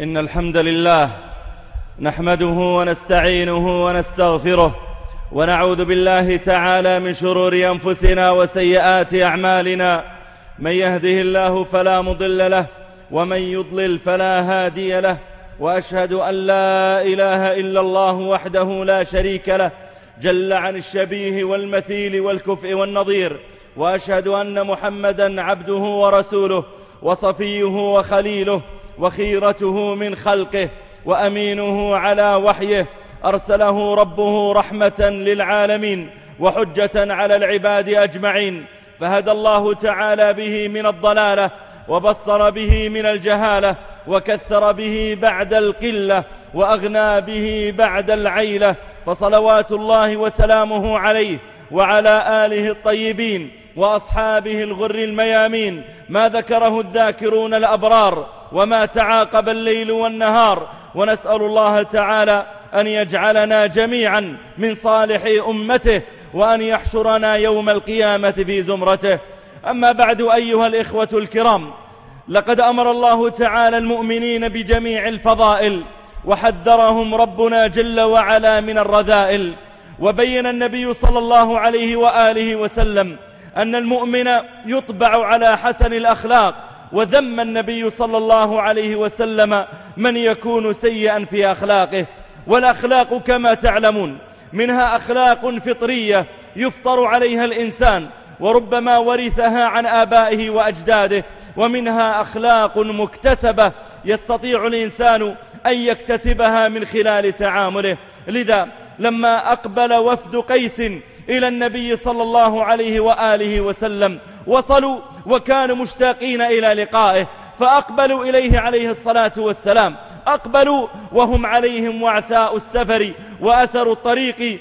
إن الحمد لله نحمده ونستعينه ونستغفره ونعوذ بالله تعالى من شرور أنفسنا وسيئات أعمالنا. من يهده الله فلا مضل له ومن يضلل فلا هادي له، وأشهد أن لا إله إلا الله وحده لا شريك له جل عن الشبيه والمثيل والكفء والنظير، وأشهد أن محمدًا عبده ورسوله وصفيه وخليله وخيرته من خلقه وأمينه على وحيه، أرسله ربه رحمة للعالمين وحجة على العباد أجمعين، فهدى الله تعالى به من الضلالة وبصر به من الجهالة وكثر به بعد القلة وأغنى به بعد العيلة، فصلوات الله وسلامه عليه وعلى آله الطيبين وأصحابه الغر الميامين، ما ذكره الذاكرون الأبرار وما تعاقب الليل والنهار. ونسأل الله تعالى أن يجعلنا جميعا من صالح أمته، وأن يحشرنا يوم القيامة في زمرته. أما بعد أيها الإخوة الكرام، لقد أمر الله تعالى المؤمنين بجميع الفضائل، وحذرهم ربنا جل وعلا من الرذائل. وبين النبي صلى الله عليه وآله وسلم أن المؤمن يطبع على حسن الأخلاق، وذم النبي صلى الله عليه وسلم من يكون سيئا في أخلاقه. والأخلاق كما تعلمون منها أخلاق فطرية يفطر عليها الإنسان وربما ورثها عن آبائه وأجداده، ومنها أخلاق مكتسبة يستطيع الإنسان أن يكتسبها من خلال تعامله. لذا لما أقبل وفد قيس إلى النبي صلى الله عليه وآله وسلم وصلوا وكانوا مشتاقين إلى لقائه، فأقبلوا إليه عليه الصلاة والسلام، أقبلوا وهم عليهم وعثاء السفر وأثر الطريق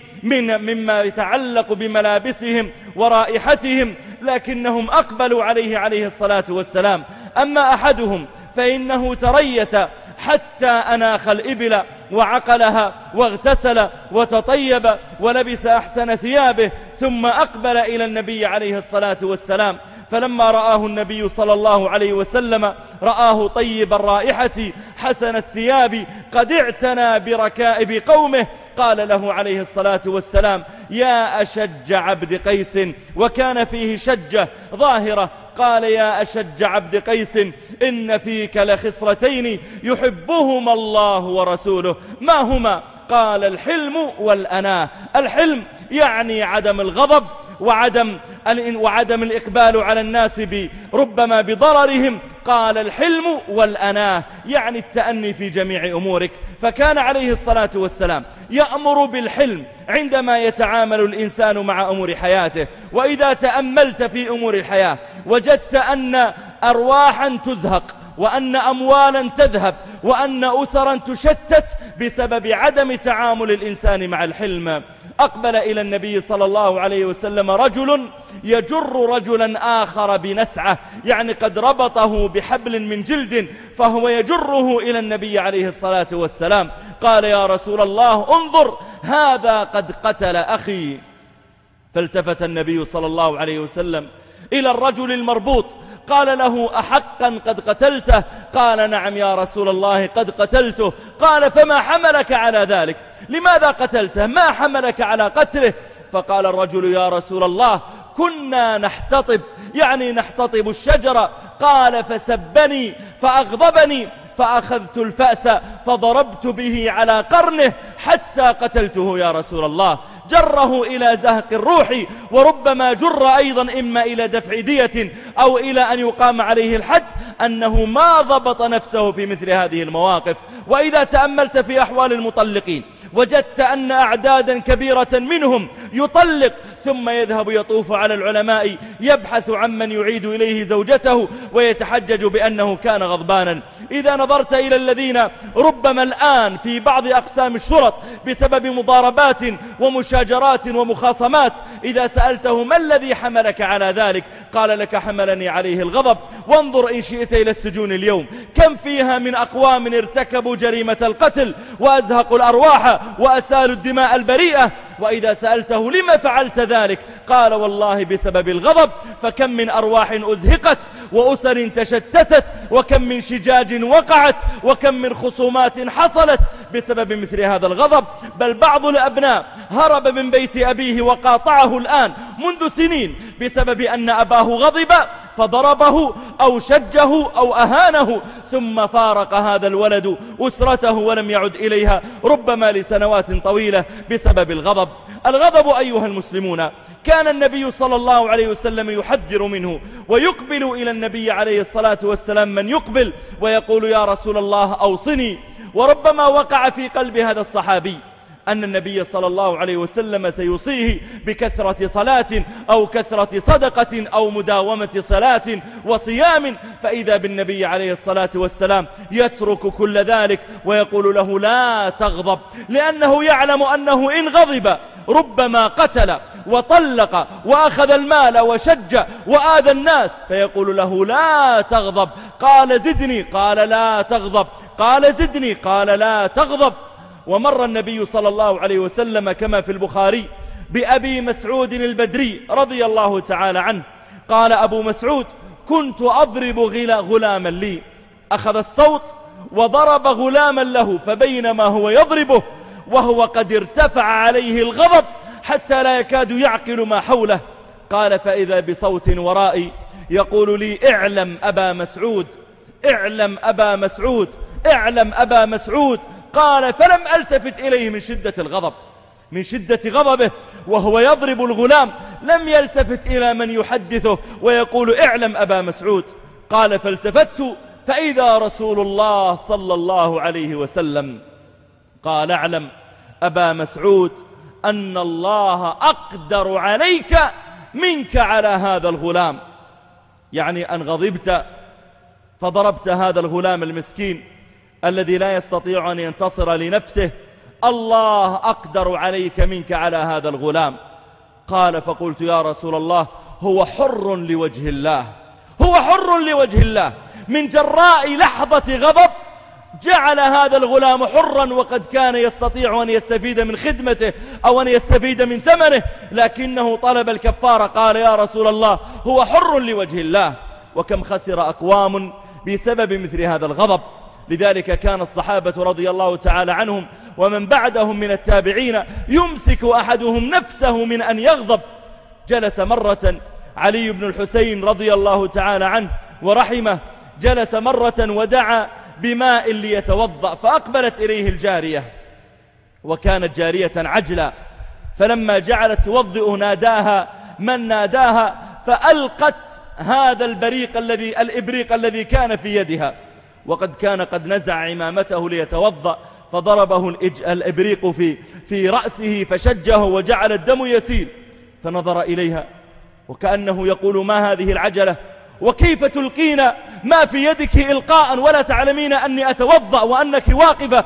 مما يتعلق بملابسهم ورائحتهم، لكنهم أقبلوا عليه الصلاة والسلام. أما أحدهم فإنه تريث حتى أناخ الإبل وعقلها واغتسل وتطيب ولبس أحسن ثيابه، ثم أقبل إلى النبي عليه الصلاة والسلام. فلما رآه النبي صلى الله عليه وسلم رآه طيب الرائحة حسن الثياب قد اعتنى بركائب قومه، قال له عليه الصلاة والسلام: يا أشج عبد قيس، وكان فيه شجة ظاهرة، قال: يا أشج عبد قيس، إن فيك لخصرتين يحبهما الله ورسوله، ما هما؟ قال: الحلم والأناة. الحلم يعني عدم الغضب وعدم الإقبال على الناس ربما بضررهم. قال: الحلم والأناة يعني التأني في جميع أمورك. فكان عليه الصلاة والسلام يأمر بالحلم عندما يتعامل الإنسان مع أمور حياته. وإذا تأملت في أمور الحياة وجدت أن أرواحا تزهق، وأن أموالا تذهب، وأن أسرا تشتت بسبب عدم تعامل الإنسان مع الحلم. أقبل إلى النبي صلى الله عليه وسلم رجل يجر رجلا آخر بنسعة، يعني قد ربطه بحبل من جلد فهو يجره إلى النبي عليه الصلاة والسلام. قال: يا رسول الله انظر، هذا قد قتل أخي. فالتفت النبي صلى الله عليه وسلم إلى الرجل المربوط، قال له: أحقا قد قتلته؟ قال: نعم يا رسول الله قد قتلته. قال: فما حملك على ذلك؟ لماذا قتلته؟ ما حملك على قتله؟ فقال الرجل: يا رسول الله كنا نحتطب، يعني نحتطب الشجرة. قال: فسبني فأغضبني، فأخذت الفأس فضربت به على قرنه حتى قتلته يا رسول الله. جره إلى زهق الروح، وربما جر أيضا إما إلى دفع دية أو إلى أن يقام عليه الحد، أنه ما ضبط نفسه في مثل هذه المواقف. وإذا تأملت في أحوال المطلقين وجدت أن أعدادا كبيرة منهم يطلق ثم يذهب يطوف على العلماء يبحث عمن يعيد إليه زوجته ويتحجج بأنه كان غضبانا. إذا نظرت إلى الذين ربما الآن في بعض أقسام الشرط بسبب مضاربات ومشاجرات ومخاصمات، إذا سألته: ما الذي حملك على ذلك؟ قال: لك حملني عليه الغضب. وانظر إن شئت إلى السجون اليوم، كم فيها من أقوام ارتكبوا جريمة القتل وأزهقوا الأرواح وأسالوا الدماء البريئة، وإذا سألته لما فعلت ذلك قال والله بسبب الغضب. فكم من أرواح أزهقت وأسر تشتتت، وكم من شجاج وقعت، وكم من خصومات حصلت بسبب مثل هذا الغضب. بل بعض الأبناء هرب من بيت أبيه وقاطعه الآن منذ سنين بسبب أن أباه غضب فضربه أو شجه أو أهانه، ثم فارق هذا الولد أسرته ولم يعد إليها ربما لسنوات طويلة بسبب الغضب. الغضب أيها المسلمون كان النبي صلى الله عليه وسلم يحذر منه، ويقبل إلى النبي عليه الصلاة والسلام من يقبل ويقول يا رسول الله أوصني. وربما وقع في قلب هذا الصحابي أن النبي صلى الله عليه وسلم سيوصيه بكثرة صلاة أو كثرة صدقة أو مداومة صلاة وصيام، فإذا بالنبي عليه الصلاة والسلام يترك كل ذلك ويقول له لا تغضب، لأنه يعلم أنه إن غضب ربما قتل وطلق وأخذ المال وشج وآذى الناس، فيقول له لا تغضب. قال زدني، قال لا تغضب، قال زدني، قال لا تغضب. ومر النبي صلى الله عليه وسلم كما في البخاري بأبي مسعود البدري رضي الله تعالى عنه، قال أبو مسعود كنت أضرب غلاما لي، أخذ الصوت وضرب غلاما له، فبينما هو يضربه وهو قد ارتفع عليه الغضب حتى لا يكاد يعقل ما حوله، قال فإذا بصوت ورائي يقول لي اعلم أبا مسعود، اعلم أبا مسعود، اعلم أبا مسعود. قال فلم ألتفت إليه من شدة الغضب، من شدة غضبه وهو يضرب الغلام لم يلتفت إلى من يحدثه ويقول اعلم أبا مسعود. قال فالتفت فإذا رسول الله صلى الله عليه وسلم. قال اعلم أبا مسعود أن الله أقدر عليك منك على هذا الغلام، يعني أن غضبت فضربت هذا الغلام المسكين الذي لا يستطيع أن ينتصر لنفسه، الله أقدر عليك منك على هذا الغلام. قال فقلت يا رسول الله هو حر لوجه الله، هو حر لوجه الله، من جراء لحظة غضب جعل هذا الغلام حرا، وقد كان يستطيع أن يستفيد من خدمته أو أن يستفيد من ثمنه، لكنه طلب الكفارة. قال يا رسول الله هو حر لوجه الله. وكم خسر أقوام بسبب مثل هذا الغضب. لذلك كان الصحابة رضي الله تعالى عنهم ومن بعدهم من التابعين يمسك أحدهم نفسه من أن يغضب. جلس مرة علي بن الحسين رضي الله تعالى عنه ورحمه، جلس مرة ودعا بماء ليتوضأ، فأقبلت إليه الجارية وكانت جارية عجلة، فلما جعلت توضئ ناداها من ناداها، فألقت هذا الإبريق الذي كان في يدها، وقد كان قد نزع عمامته ليتوضأ، فضربه الإبريق في رأسه فشجه وجعل الدم يسيل، فنظر إليها وكأنه يقول ما هذه العجلة، وكيف تلقين ما في يدك إلقاء ولا تعلمين أني أتوضأ وأنك واقفة.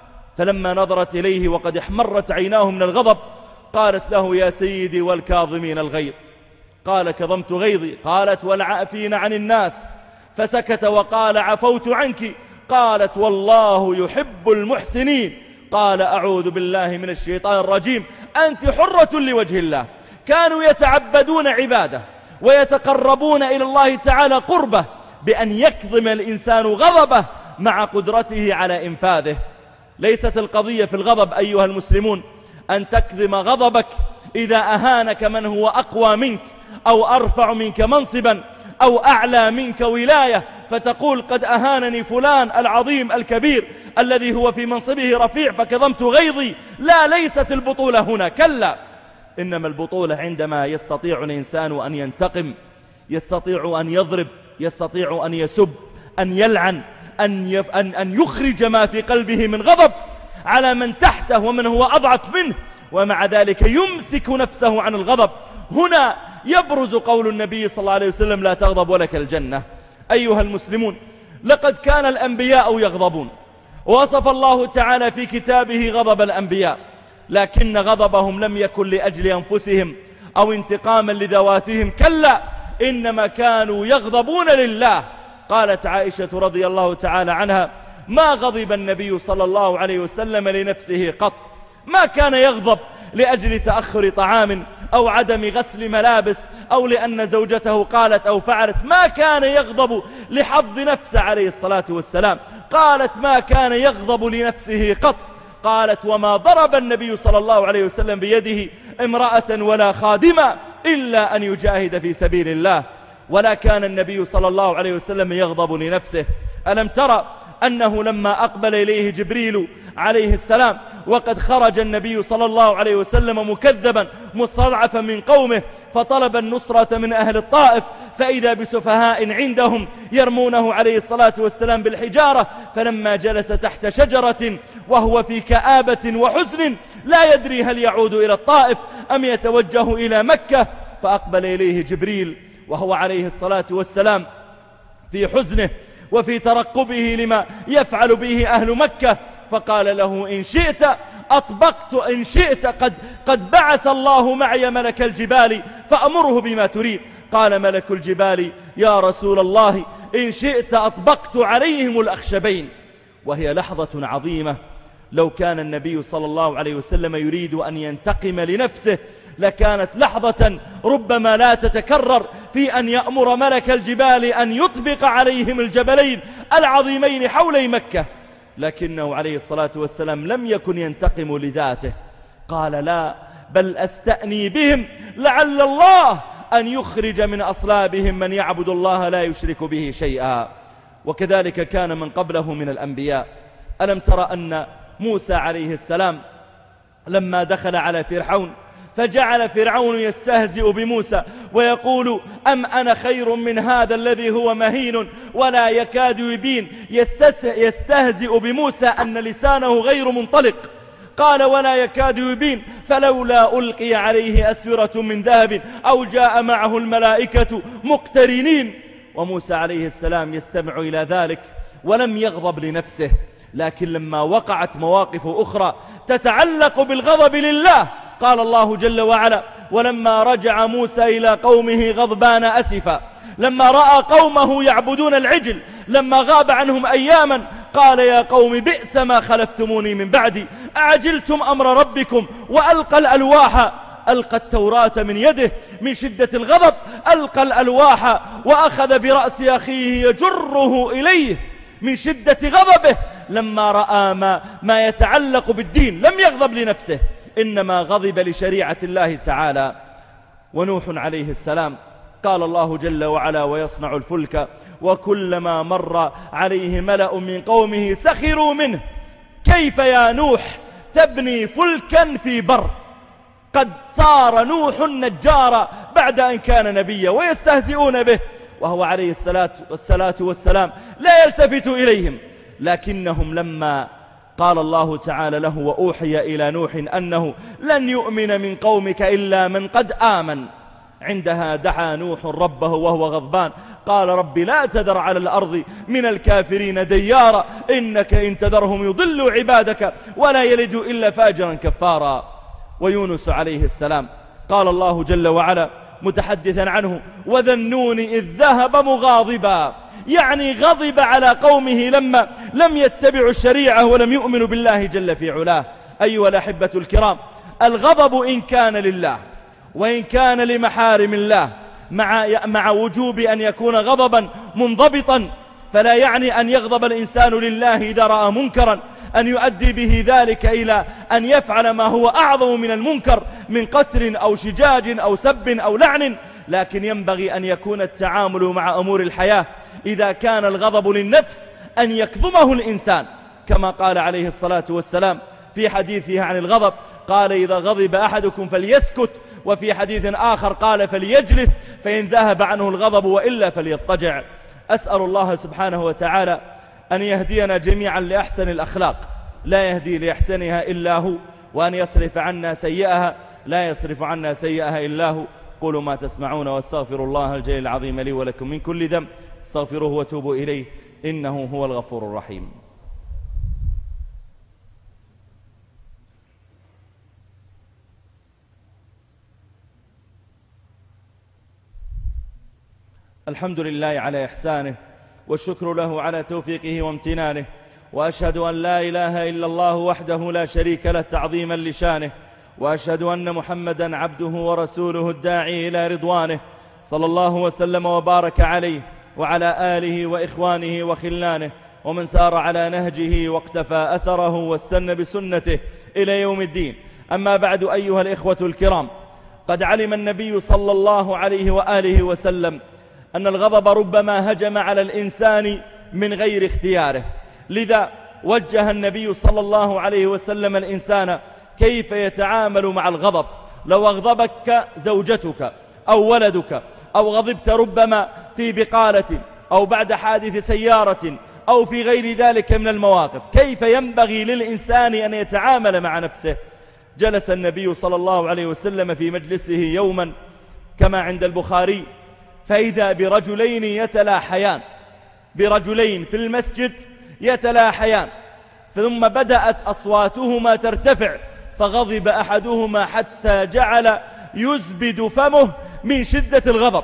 فلما نظرت إليه وقد احمرت عيناه من الغضب قالت له يا سيدي والكاظمين الغيظ. قال كظمت غيظي. قالت والعافين عن الناس. فسكت وقال عفوت عنك. قالت والله يحب المحسنين. قال أعوذ بالله من الشيطان الرجيم، أنت حرة لوجه الله. كانوا يتعبدون عبادة ويتقربون إلى الله تعالى قربة بأن يكظم الإنسان غضبه مع قدرته على إنفاذه. ليست القضية في الغضب أيها المسلمون أن تكظم غضبك إذا أهانك من هو أقوى منك أو أرفع منك منصبا أو أعلى منك ولاية، فتقول قد أهانني فلان العظيم الكبير الذي هو في منصبه رفيع فكظمت غيظي. لا، ليست البطولة هنا، كلا، إنما البطولة عندما يستطيع الإنسان أن ينتقم، يستطيع أن يضرب، يستطيع أن يسب، أن يلعن، أن يخرج ما في قلبه من غضب على من تحته ومن هو أضعف منه، ومع ذلك يمسك نفسه عن الغضب. هنا يبرز قول النبي صلى الله عليه وسلم لا تغضب ولك الجنة. أيها المسلمون، لقد كان الأنبياء يغضبون، ووصف الله تعالى في كتابه غضب الأنبياء، لكن غضبهم لم يكن لأجل أنفسهم أو انتقاما لذواتهم، كلا، إنما كانوا يغضبون لله. قالت عائشة رضي الله تعالى عنها ما غضب النبي صلى الله عليه وسلم لنفسه قط، ما كان يغضب لأجل تأخر طعام أو عدم غسل ملابس أو لأن زوجته قالت أو فعلت، ما كان يغضب لحظ نفسه عليه الصلاة والسلام. قالت ما كان يغضب لنفسه قط. قالت وما ضرب النبي صلى الله عليه وسلم بيده امرأة ولا خادمة إلا أن يجاهد في سبيل الله، ولا كان النبي صلى الله عليه وسلم يغضب لنفسه. ألم ترى أنه لما أقبل إليه جبريل عليه السلام وقد خرج النبي صلى الله عليه وسلم مكذبا مستضعفا من قومه، فطلب النصرة من أهل الطائف، فإذا بسفهاء عندهم يرمونه عليه الصلاة والسلام بالحجارة، فلما جلس تحت شجرة وهو في كآبة وحزن لا يدري هل يعود إلى الطائف أم يتوجه إلى مكة، فأقبل إليه جبريل وهو عليه الصلاة والسلام في حزنه وفي ترقبه لما يفعل به أهل مكة، فقال له إن شئت أطبقت، إن شئت قد بعث الله معي ملك الجبال فأمره بما تريد. قال ملك الجبال يا رسول الله إن شئت أطبقت عليهم الأخشبين. وهي لحظة عظيمة. لو كان النبي صلى الله عليه وسلم يريد أن ينتقم لنفسه لكانت لحظة ربما لا تتكرر في أن يأمر ملك الجبال أن يطبق عليهم الجبلين العظيمين حولي مكة، لكنه عليه الصلاة والسلام لم يكن ينتقم لذاته. قال لا، بل أستأني بهم لعل الله أن يخرج من أصلابهم من يعبد الله لا يشرك به شيئا. وكذلك كان من قبله من الأنبياء. ألم ترى أن موسى عليه السلام لما دخل على فرعون فجعل فرعون يستهزئ بموسى ويقول أم أنا خير من هذا الذي هو مهين ولا يكاد يبين، يستهزئ بموسى أن لسانه غير منطلق. قال ولا يكاد يبين فلولا ألقي عليه أسورة من ذهب أو جاء معه الملائكة مقترنين. وموسى عليه السلام يستمع إلى ذلك ولم يغضب لنفسه، لكن لما وقعت مواقف أخرى تتعلق بالغضب لله قال الله جل وعلا ولما رجع موسى إلى قومه غضبان أسفا، لما رأى قومه يعبدون العجل، لما غاب عنهم أياما قال يا قوم بئس ما خلفتموني من بعدي أعجلتم أمر ربكم. وألقى الألواح، ألقى التوراة من يده من شدة الغضب، ألقى الألواح وأخذ برأس أخيه يجره إليه من شدة غضبه. لما رأى ما يتعلق بالدين لم يغضب لنفسه، إنما غضب لشريعة الله تعالى. ونوح عليه السلام قال الله جل وعلا ويصنع الفلك وكلما مر عليه ملأ من قومه سخروا منه كيف يا نوح تبني فلكا في بر. قد صار نوح النجار بعد أن كان نبيا ويستهزئون به وهو عليه الصلاة والسلام لا يلتفت إليهم. لكنهم لما قال الله تعالى له وأوحي إلى نوح أنه لن يؤمن من قومك إلا من قد آمن، عندها دعا نوح ربه وهو غضبان قال رب لا تذر على الأرض من الكافرين ديارا إنك إن تذرهم يضلوا عبادك ولا يلدوا إلا فاجرا كفارا. ويونس عليه السلام قال الله جل وعلا متحدثا عنه وذا النون إذ ذهب مغاضبا، يعني غضب على قومه لما لم يتبعوا الشريعة ولم يؤمنوا بالله جل في علاه. أيها الأحبة الكرام، الغضب إن كان لله وإن كان لمحارم الله مع وجوب أن يكون غضبا منضبطا، فلا يعني أن يغضب الإنسان لله إذا رأى منكرا أن يؤدي به ذلك إلى أن يفعل ما هو أعظم من المنكر من قتل أو شجاج أو سب أو لعن. لكن ينبغي أن يكون التعامل مع أمور الحياة إذا كان الغضب للنفس أن يكظمه الإنسان، كما قال عليه الصلاة والسلام في حديثه عن الغضب قال إذا غضب أحدكم فليسكت، وفي حديث آخر قال فليجلس فإن ذهب عنه الغضب وإلا فليضطجع. أسأل الله سبحانه وتعالى أن يهدينا جميعا لأحسن الأخلاق لا يهدي لأحسنها إلا هو، وأن يصرف عنا سيئها لا يصرف عنا سيئها إلا هو. قولوا ما تسمعون واستغفر الله الجليل العظيم لي ولكم من كل ذنب استغفروه وتوبوا إليه إنه هو الغفور الرحيم. الحمد لله على إحسانه والشكر له على توفيقه وامتنانه، وأشهد أن لا إله إلا الله وحده لا شريك له تعظيما لشانه، وأشهد أن محمدا عبده ورسوله الداعي إلى رضوانه، صلى الله وسلم وبارك عليه وعلى آله وإخوانه وخلانه ومن سار على نهجه واقتفى أثره واستنى بسنته إلى يوم الدين. أما بعد، أيها الإخوة الكرام، قد علم النبي صلى الله عليه وآله وسلم أن الغضب ربما هجم على الإنسان من غير اختياره، لذا وجه النبي صلى الله عليه وسلم الإنسان كيف يتعامل مع الغضب. لو أغضبتك زوجتك أو ولدك أو غضبت ربما في بقالة أو بعد حادث سيارة أو في غير ذلك من المواقف، كيف ينبغي للإنسان أن يتعامل مع نفسه؟ جلس النبي صلى الله عليه وسلم في مجلسه يوما كما عند البخاري، فإذا برجلين يتلاحيان، برجلين في المسجد يتلاحيان، ثم بدأت أصواتهما ترتفع، فغضب أحدهما حتى جعل يزبد فمه من شدة الغضب،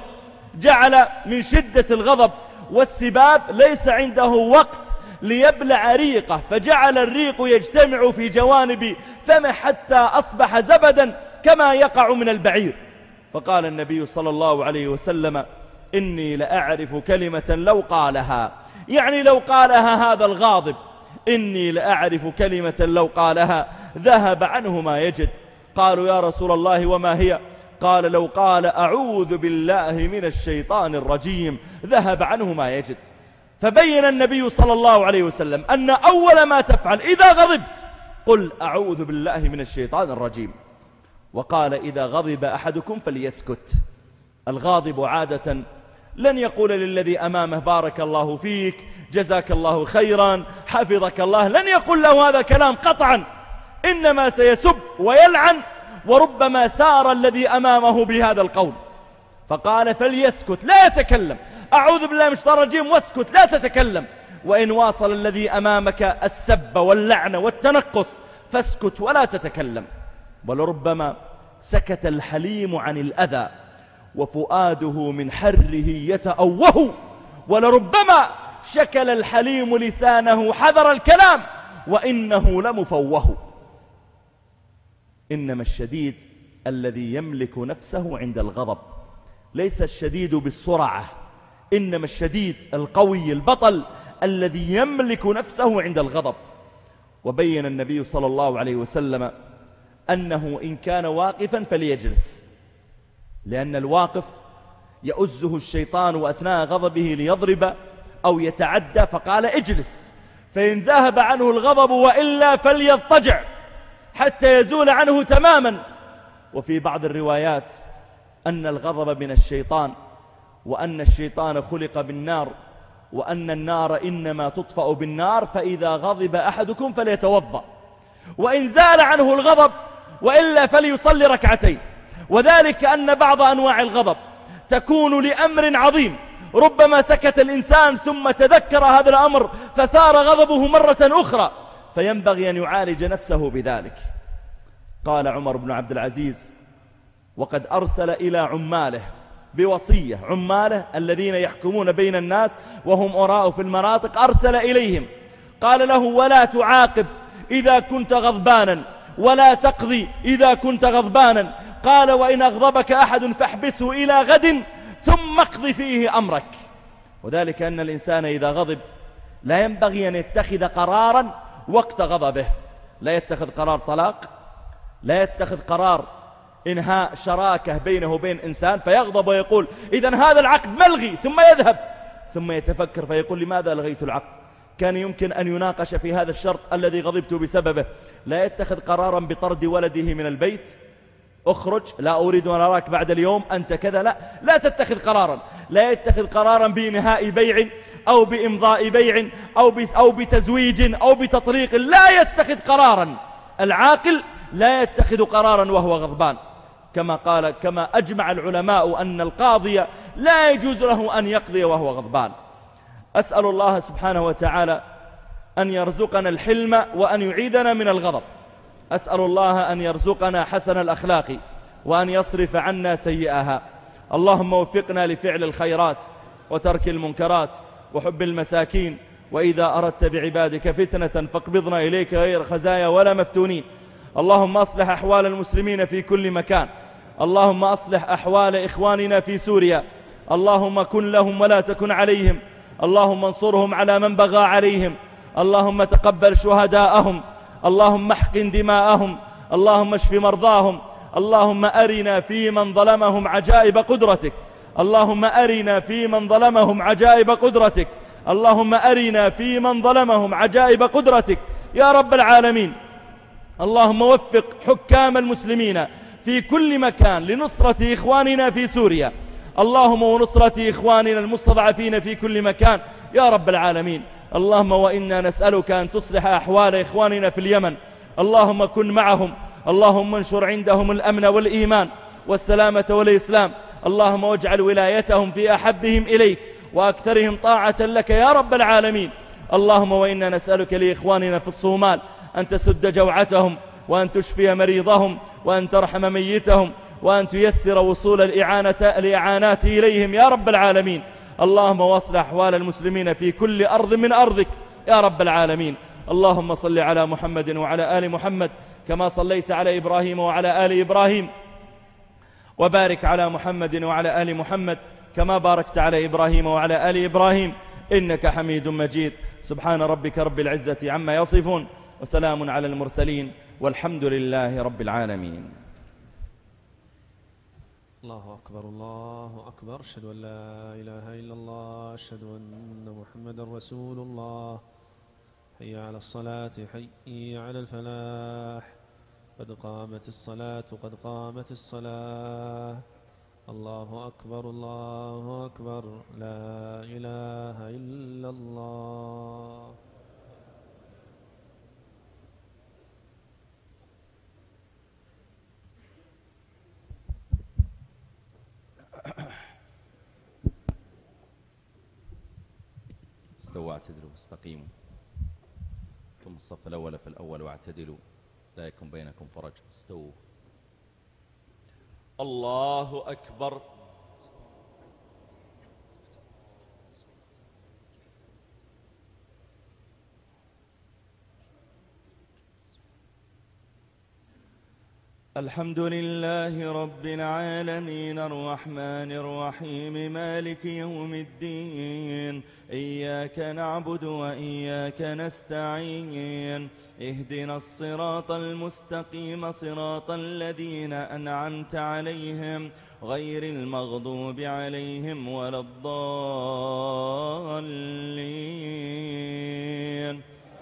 جعل من شدة الغضب والسباب ليس عنده وقت ليبلع ريقه، فجعل الريق يجتمع في جوانب فمه حتى أصبح زبدا كما يقع من البعير. فقال النبي صلى الله عليه وسلم: إني لأعرف كلمة لو قالها، يعني لو قالها هذا الغاضب، إني لأعرف كلمة لو قالها ذهب عنه ما يجد. قالوا: يا رسول الله وما هي؟ قال: لو قال أعوذ بالله من الشيطان الرجيم ذهب عنه ما يجد. فبين النبي صلى الله عليه وسلم أن أول ما تفعل إذا غضبت قل أعوذ بالله من الشيطان الرجيم. وقال: إذا غضب أحدكم فليسكت. الغاضب عادة لن يقول للذي أمامه بارك الله فيك، جزاك الله خيرا، حفظك الله، لن يقول له هذا كلام قطعا، إنما سيسب ويلعن، وربما ثار الذي أمامه بهذا القول. فقال: فليسكت، لا يتكلم، أعوذ بالله من الشيطان الرجيم واسكت، لا تتكلم. وإن واصل الذي أمامك السب واللعن والتنقص فاسكت ولا تتكلم. ولربما سكت الحليم عن الأذى وفؤاده من حره يتأوه، ولربما شكل الحليم لسانه حذر الكلام وإنه لمفوه. إنما الشديد الذي يملك نفسه عند الغضب، ليس الشديد بالسرعة، إنما الشديد القوي البطل الذي يملك نفسه عند الغضب. وبين النبي صلى الله عليه وسلم أنه إن كان واقفا فليجلس، لأن الواقف يؤزه الشيطان وأثناء غضبه ليضرب أو يتعدى، فقال: اجلس، فإن ذهب عنه الغضب وإلا فليضطجع حتى يزول عنه تماما. وفي بعض الروايات أن الغضب من الشيطان، وأن الشيطان خلق بالنار، وأن النار إنما تطفأ بالنار، فإذا غضب أحدكم فليتوضأ، وإن زال عنه الغضب وإلا فليصلي ركعتين. وذلك أن بعض أنواع الغضب تكون لأمر عظيم، ربما سكت الإنسان ثم تذكر هذا الأمر فثار غضبه مرة أخرى، فينبغي أن يعالج نفسه بذلك. قال عمر بن عبد العزيز وقد أرسل إلى عماله بوصية، عماله الذين يحكمون بين الناس وهم أراء في المناطق، أرسل إليهم قال له: ولا تعاقب إذا كنت غضبانا، ولا تقضي إذا كنت غضبانا. قال: وإن أغضبك أحد فاحبسه إلى غد ثم اقضي فيه أمرك. وذلك أن الإنسان إذا غضب لا ينبغي أن يتخذ قرارا وقت غضبه، لا يتخذ قرار طلاق، لا يتخذ قرار إنهاء شراكة بينه وبين إنسان فيغضب ويقول إذن هذا العقد ملغي، ثم يذهب ثم يتفكر فيقول: لماذا لغيت العقد؟ كان يمكن أن يناقش في هذا الشرط الذي غضبت بسببه. لا يتخذ قرارا بطرد ولده من البيت، اخرج، لا أريد أن أراك بعد اليوم، أنت كذا، لا تتخذ قرارا. لا يتخذ قرارا بإنهاء بيع أو بإمضاء بيع أو بتزويج أو بتطريق، لا يتخذ قرارا. العاقل لا يتخذ قرارا وهو غضبان، كما أجمع العلماء أن القاضي لا يجوز له أن يقضي وهو غضبان. أسأل الله سبحانه وتعالى أن يرزقنا الحلم وأن يعيدنا من الغضب. أسأل الله أن يرزقنا حسن الأخلاق وأن يصرف عنا سيئها. اللهم وفقنا لفعل الخيرات وترك المنكرات وحب المساكين، وإذا أردت بعبادك فتنة فاقبضنا إليك غير خزايا ولا مفتونين. اللهم أصلح أحوال المسلمين في كل مكان. اللهم أصلح أحوال إخواننا في سوريا. اللهم كن لهم ولا تكن عليهم. اللهم انصرهم على من بغى عليهم. اللهم تقبل شهداءهم. اللهم احقن دماءهم. اللهم اشف مرضاهم. اللهم أرنا في من ظلمهم عجائب قدرتك. اللهم أرنا في من ظلمهم عجائب قدرتك. اللهم أرنا في من ظلمهم عجائب قدرتك يا رب العالمين. اللهم وفق حكام المسلمين في كل مكان لنصرة إخواننا في سوريا. اللهم ونصرة إخواننا المستضعفين في كل مكان يا رب العالمين. اللهم وإنا نسألك أن تصلح أحوال إخواننا في اليمن. اللهم كن معهم. اللهم انشر عندهم الأمن والإيمان والسلامة والإسلام. اللهم واجعل ولايتهم في أحبهم إليك وأكثرهم طاعة لك يا رب العالمين. اللهم وإنا نسألك لإخواننا في الصومال أن تسد جوعتهم، وأن تشفي مريضهم، وأن ترحم ميتهم، وأن تيسر وصول الإعانات إليهم يا رب العالمين. اللهم واصلح أحوال المسلمين في كل أرض من أرضك يا رب العالمين. اللهم صل على محمد وعلى آل محمد كما صليت على إبراهيم وعلى آل إبراهيم، وبارك على محمد وعلى آل محمد كما باركت على إبراهيم وعلى آل إبراهيم إنك حميد مجيد. سبحان ربك رب العزة عما يصفون، وسلام على المرسلين، والحمد لله رب العالمين. الله أكبر الله أكبر. أشهد أن لا إله إلا الله. أشهد أن محمدا رسول الله. حي على الصلاة حي على الفلاح. قد قامت الصلاة قد قامت الصلاة. الله أكبر الله أكبر. لا إله إلا الله. استووا اعتدلوا واستقيموا. ثم الصف الأول في الأول واعتدلوا لا يكن بينكم فرج. استووا. الله أكبر. الحمد لله رب العالمين الرحمن الرحيم مالك يوم الدين. إياك نعبد وإياك نستعين. اهدنا الصراط المستقيم صراط الذين أنعمت عليهم غير المغضوب عليهم ولا الضالين.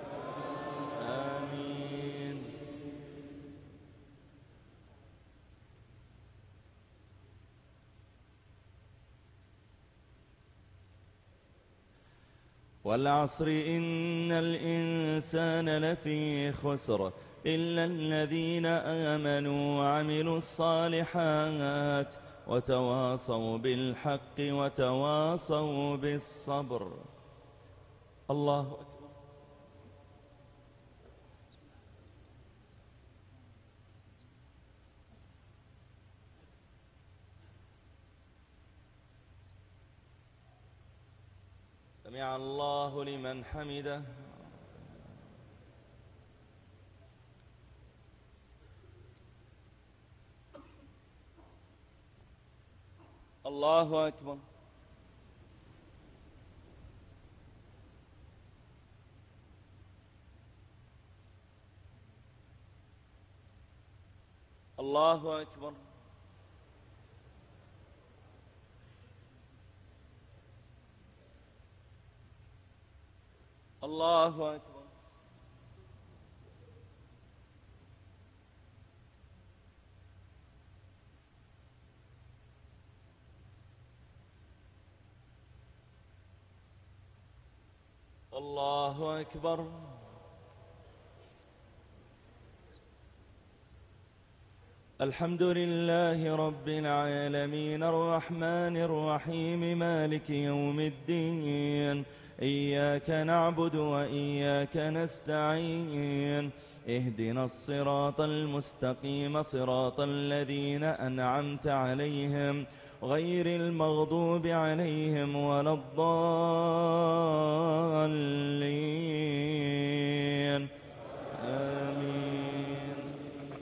والعصر إن الإنسان لفي خسر إلا الذين آمنوا وعملوا الصالحات وتواصوا بالحق وتواصوا بالصبر. الله أكبر. سمع الله لمن حمده. الله أكبر. الله أكبر. الله أكبر. الله أكبر. الحمد لله رب العالمين الرحمن الرحيم مالك يوم الدين. إياك نعبد وإياك نستعين. اهدنا الصراط المستقيم صراط الذين أنعمت عليهم غير المغضوب عليهم ولا الضالين. آمين.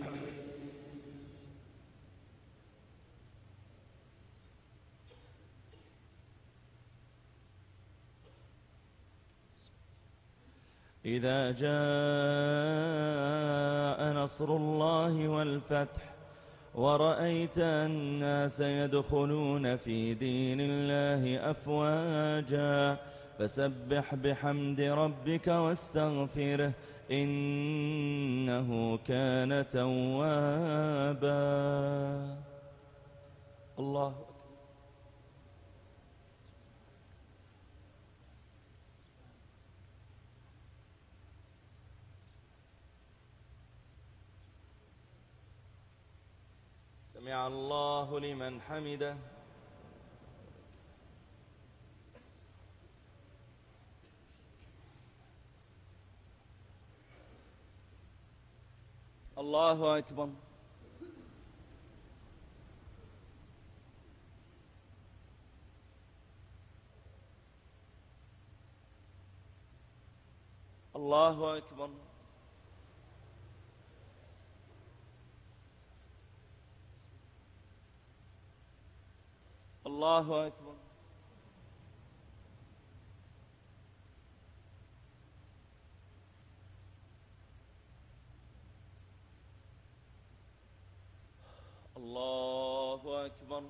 إذا جاء نصر الله والفتح ورأيت الناس يدخلون في دين الله أفواجا فسبح بحمد ربك واستغفره إنه كان توابا. الله أكبر. سمع الله لمن حمده. الله أكبر. الله أكبر. الله أكبر. الله أكبر.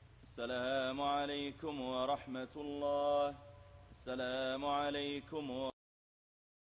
السلام عليكم ورحمة الله. السلام عليكم